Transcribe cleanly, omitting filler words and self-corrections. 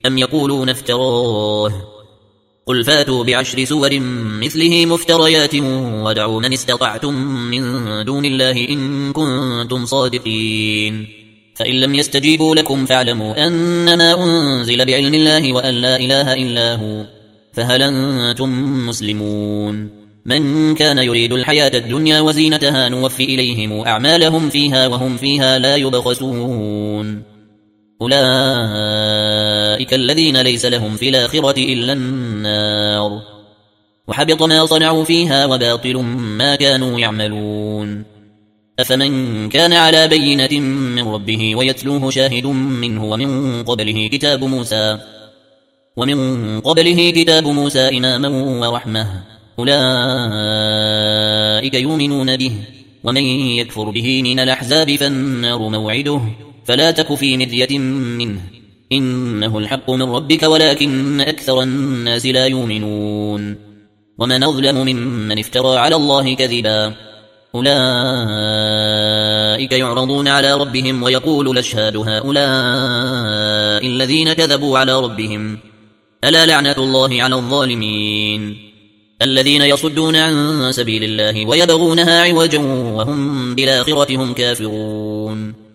أم يقولون افتراه قل فاتوا بعشر سور مثله مفتريات وادعوا من استطعتم من دون الله إن كنتم صادقين فإن لم يستجيبوا لكم فاعلموا أنما أنزل بعلم الله وأن لا إله إلا هو فهل أنتم مسلمون من كان يريد الحياة الدنيا وزينتها نوفي إليهم أعمالهم فيها وهم فيها لا يبخسون أولئك الذين ليس لهم في الآخرة إلا النار وحبط ما صنعوا فيها وباطل ما كانوا يعملون أفمن كان على بينة من ربه ويتلوه شاهد منه ومن قبله كتاب موسى إماما ورحمة أولئك يؤمنون به ومن يكفر به من الأحزاب فالنار موعده فلا تك في مرية منه إنه الحق من ربك ولكن أكثر الناس لا يؤمنون ومن أظلم ممن افترى على الله كذبا أولئك يعرضون على ربهم ويقول الأشهاد هؤلاء الذين كذبوا على ربهم ألا لعنة الله على الظالمين الذين يصدون عن سبيل الله ويبغونها عوجا وهم بالآخرة هم كافرون